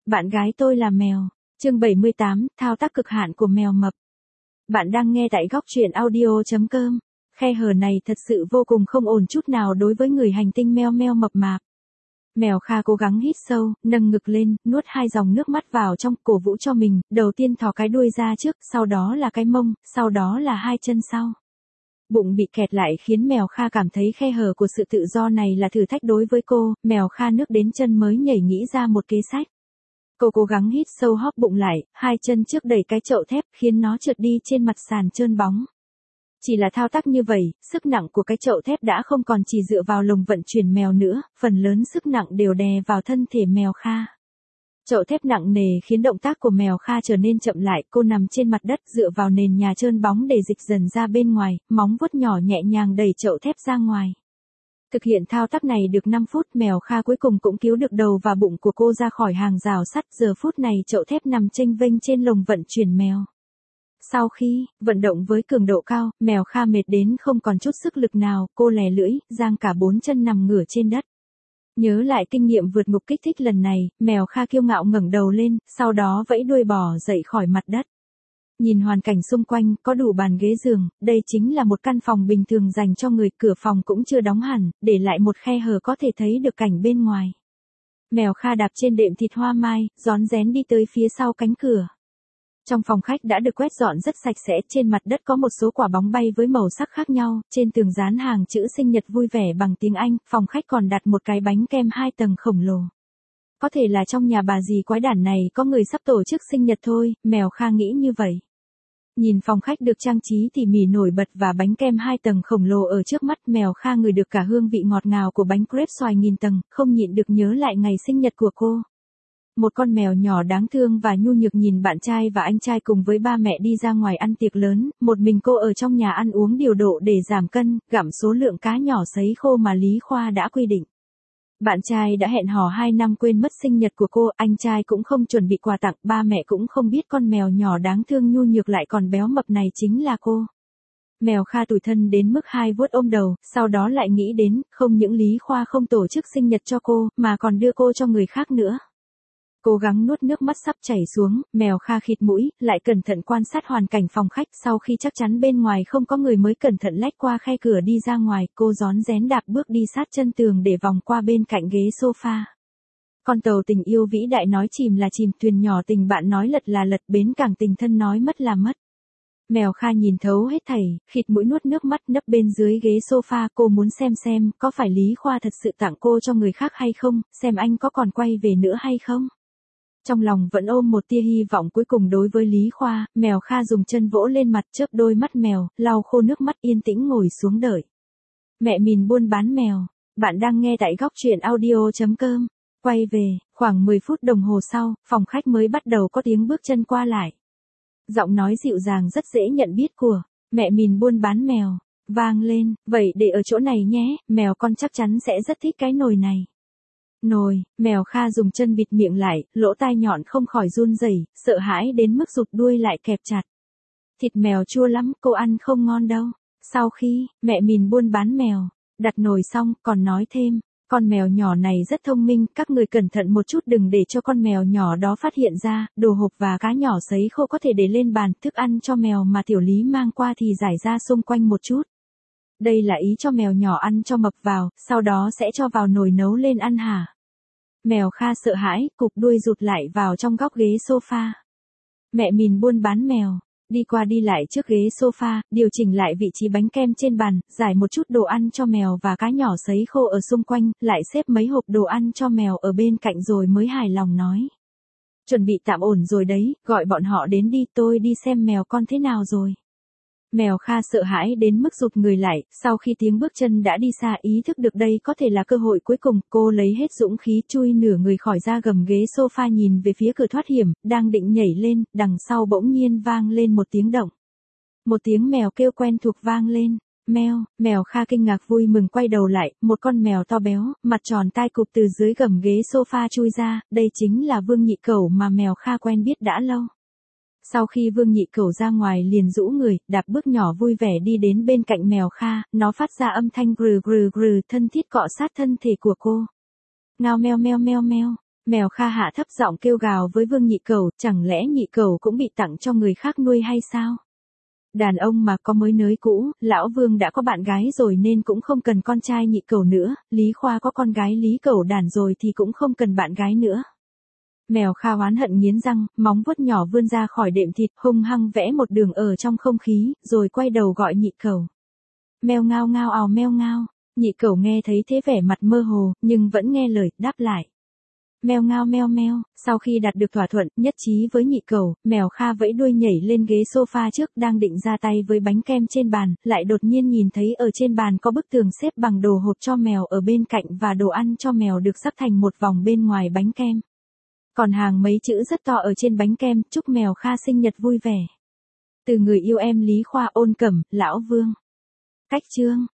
Bạn gái tôi là mèo. Chương 78, thao tác cực hạn của mèo mập. Bạn đang nghe tại góc truyện audio.com. Khe hở này thật sự vô cùng không ổn chút nào đối với người hành tinh meo meo mập mạp. Mèo Kha cố gắng hít sâu, nâng ngực lên, nuốt 2 dòng nước mắt vào trong, cổ vũ cho mình, đầu tiên thò cái đuôi ra trước, sau đó là cái mông, sau đó là 2 chân sau. Bụng bị kẹt lại khiến mèo Kha cảm thấy khe hở của sự tự do này là thử thách đối với cô, mèo Kha nước đến chân mới nhảy nghĩ ra một kế sách. Cô cố gắng hít sâu hóp bụng lại, 2 chân trước đẩy cái chậu thép khiến nó trượt đi trên mặt sàn trơn bóng. Chỉ là thao tác như vậy, sức nặng của cái chậu thép đã không còn chỉ dựa vào lồng vận chuyển mèo nữa, phần lớn sức nặng đều đè vào thân thể mèo Kha. Chậu thép nặng nề khiến động tác của mèo Kha trở nên chậm lại, cô nằm trên mặt đất dựa vào nền nhà trơn bóng để dịch dần ra bên ngoài, móng vuốt nhỏ nhẹ nhàng đẩy chậu thép ra ngoài. Thực hiện thao tác này được 5 phút, mèo Kha cuối cùng cũng cứu được đầu và bụng của cô ra khỏi hàng rào sắt, giờ phút này chậu thép nằm chênh vênh trên lồng vận chuyển mèo. Sau khi vận động với cường độ cao, mèo Kha mệt đến không còn chút sức lực nào, cô lè lưỡi, giang cả 4 chân nằm ngửa trên đất. Nhớ lại kinh nghiệm vượt ngục kích thích lần này, mèo Kha kiêu ngạo ngẩng đầu lên, sau đó vẫy đuôi bò dậy khỏi mặt đất. Nhìn hoàn cảnh xung quanh, có đủ bàn ghế giường, đây chính là một căn phòng bình thường dành cho người, cửa phòng cũng chưa đóng hẳn, để lại một khe hở có thể thấy được cảnh bên ngoài. Mèo Kha đạp trên đệm thịt hoa mai, rón rén đi tới phía sau cánh cửa. Trong phòng khách đã được quét dọn rất sạch sẽ, trên mặt đất có một số quả bóng bay với màu sắc khác nhau, trên tường dán hàng chữ sinh nhật vui vẻ bằng tiếng Anh, phòng khách còn đặt một cái bánh kem 2 tầng khổng lồ. Có thể là trong nhà bà dì quái đản này có người sắp tổ chức sinh nhật thôi, mèo Kha nghĩ như vậy. Nhìn phòng khách được trang trí tỉ mỉ nổi bật và bánh kem 2 tầng khổng lồ ở trước mắt, mèo Kha ngửi được cả hương vị ngọt ngào của bánh crepe xoài nghìn tầng, không nhịn được nhớ lại ngày sinh nhật của cô. Một con mèo nhỏ đáng thương và nhu nhược nhìn bạn trai và anh trai cùng với ba mẹ đi ra ngoài ăn tiệc lớn, một mình cô ở trong nhà ăn uống điều độ để giảm cân, gặm số lượng cá nhỏ sấy khô mà Lý Khoa đã quy định. Bạn trai đã hẹn hò 2 năm quên mất sinh nhật của cô, anh trai cũng không chuẩn bị quà tặng, ba mẹ cũng không biết con mèo nhỏ đáng thương nhu nhược lại còn béo mập này chính là cô. Mèo Kha tủi thân đến mức 2 vuốt ôm đầu, sau đó lại nghĩ đến, không những Lý Khoa không tổ chức sinh nhật cho cô, mà còn đưa cô cho người khác nữa. Cố gắng nuốt nước mắt sắp chảy xuống, mèo Kha khịt mũi, lại cẩn thận quan sát hoàn cảnh phòng khách, sau khi chắc chắn bên ngoài không có người mới cẩn thận lách qua khe cửa đi ra ngoài, cô rón rén đạp bước đi sát chân tường để vòng qua bên cạnh ghế sofa. Con tàu tình yêu vĩ đại nói chìm là chìm, thuyền nhỏ tình bạn nói lật là lật, bến cảng tình thân nói mất là mất. Mèo Kha nhìn thấu hết thảy, khịt mũi nuốt nước mắt nấp bên dưới ghế sofa, cô muốn xem có phải Lý Khoa thật sự tặng cô cho người khác hay không, xem anh có còn quay về nữa hay không. Trong lòng vẫn ôm một tia hy vọng cuối cùng đối với Lý Khoa, mèo Kha dùng chân vỗ lên mặt, chớp đôi mắt mèo, lau khô nước mắt, yên tĩnh ngồi xuống đợi. Mẹ mình buôn bán mèo. Bạn đang nghe tại góc truyện audio.com. Quay về, khoảng 10 phút đồng hồ sau, phòng khách mới bắt đầu có tiếng bước chân qua lại. Giọng nói dịu dàng rất dễ nhận biết của mẹ mình buôn bán mèo vang lên, vậy để ở chỗ này nhé, mèo con chắc chắn sẽ rất thích cái nồi này. Nồi, mèo Kha dùng chân bịt miệng lại, lỗ tai nhọn không khỏi run rẩy, sợ hãi đến mức rụt đuôi lại kẹp chặt. Thịt mèo chua lắm, cô ăn không ngon đâu. Sau khi, mẹ mình buôn bán mèo, đặt nồi xong, còn nói thêm, con mèo nhỏ này rất thông minh, các người cẩn thận một chút đừng để cho con mèo nhỏ đó phát hiện ra, đồ hộp và cá nhỏ sấy khô có thể để lên bàn, thức ăn cho mèo mà tiểu Lý mang qua thì rải ra xung quanh một chút. Đây là ý cho mèo nhỏ ăn cho mập vào, sau đó sẽ cho vào nồi nấu lên ăn hả? Mèo Kha sợ hãi, cụp đuôi rụt lại vào trong góc ghế sofa. Mẹ mình buôn bán mèo, đi qua đi lại trước ghế sofa, điều chỉnh lại vị trí bánh kem trên bàn, giải một chút đồ ăn cho mèo và cá nhỏ sấy khô ở xung quanh, lại xếp mấy hộp đồ ăn cho mèo ở bên cạnh rồi mới hài lòng nói. Chuẩn bị tạm ổn rồi đấy, gọi bọn họ đến đi, tôi đi xem mèo con thế nào rồi. Mèo Kha sợ hãi đến mức rụt người lại, sau khi tiếng bước chân đã đi xa ý thức được đây có thể là cơ hội cuối cùng, cô lấy hết dũng khí chui nửa người khỏi ra gầm ghế sofa nhìn về phía cửa thoát hiểm, đang định nhảy lên, đằng sau bỗng nhiên vang lên một tiếng động. Một tiếng mèo kêu quen thuộc vang lên, meo, mèo Kha kinh ngạc vui mừng quay đầu lại, một con mèo to béo, mặt tròn tai cụp từ dưới gầm ghế sofa chui ra, đây chính là Vương Nhị Cẩu mà mèo Kha quen biết đã lâu. Sau khi Vương Nhị Cẩu ra ngoài liền rũ người, đạp bước nhỏ vui vẻ đi đến bên cạnh mèo Kha, nó phát ra âm thanh grừ grừ grừ thân thiết cọ sát thân thể của cô. Ngao meo meo meo meo, Mèo Kha hạ thấp giọng kêu gào với Vương Nhị Cẩu, chẳng lẽ Nhị Cẩu cũng bị tặng cho người khác nuôi hay sao? Đàn ông mà có mới nới cũ, lão Vương đã có bạn gái rồi nên cũng không cần con trai Nhị Cẩu nữa, Lý Khoa có con gái Lý Cẩu Đản rồi thì cũng không cần bạn gái nữa. Mèo Kha oán hận nghiến răng, móng vuốt nhỏ vươn ra khỏi đệm thịt, hung hăng vẽ một đường ở trong không khí, rồi quay đầu gọi Nhị Cẩu. Meo ngao ngao ào meo ngao. Nhị Cẩu nghe thấy thế vẻ mặt mơ hồ, nhưng vẫn nghe lời, đáp lại. Meo ngao meo meo. Sau khi đạt được thỏa thuận, nhất trí với Nhị Cẩu, mèo Kha vẫy đuôi nhảy lên ghế sofa trước, đang định ra tay với bánh kem trên bàn, lại đột nhiên nhìn thấy ở trên bàn có bức tường xếp bằng đồ hộp cho mèo ở bên cạnh và đồ ăn cho mèo được sắp thành một vòng bên ngoài bánh kem. Còn hàng mấy chữ rất to ở trên bánh kem, chúc mèo Kha sinh nhật vui vẻ. Từ người yêu em Lý Khoa, Ôn Cẩm, Lão Vương. Cách chương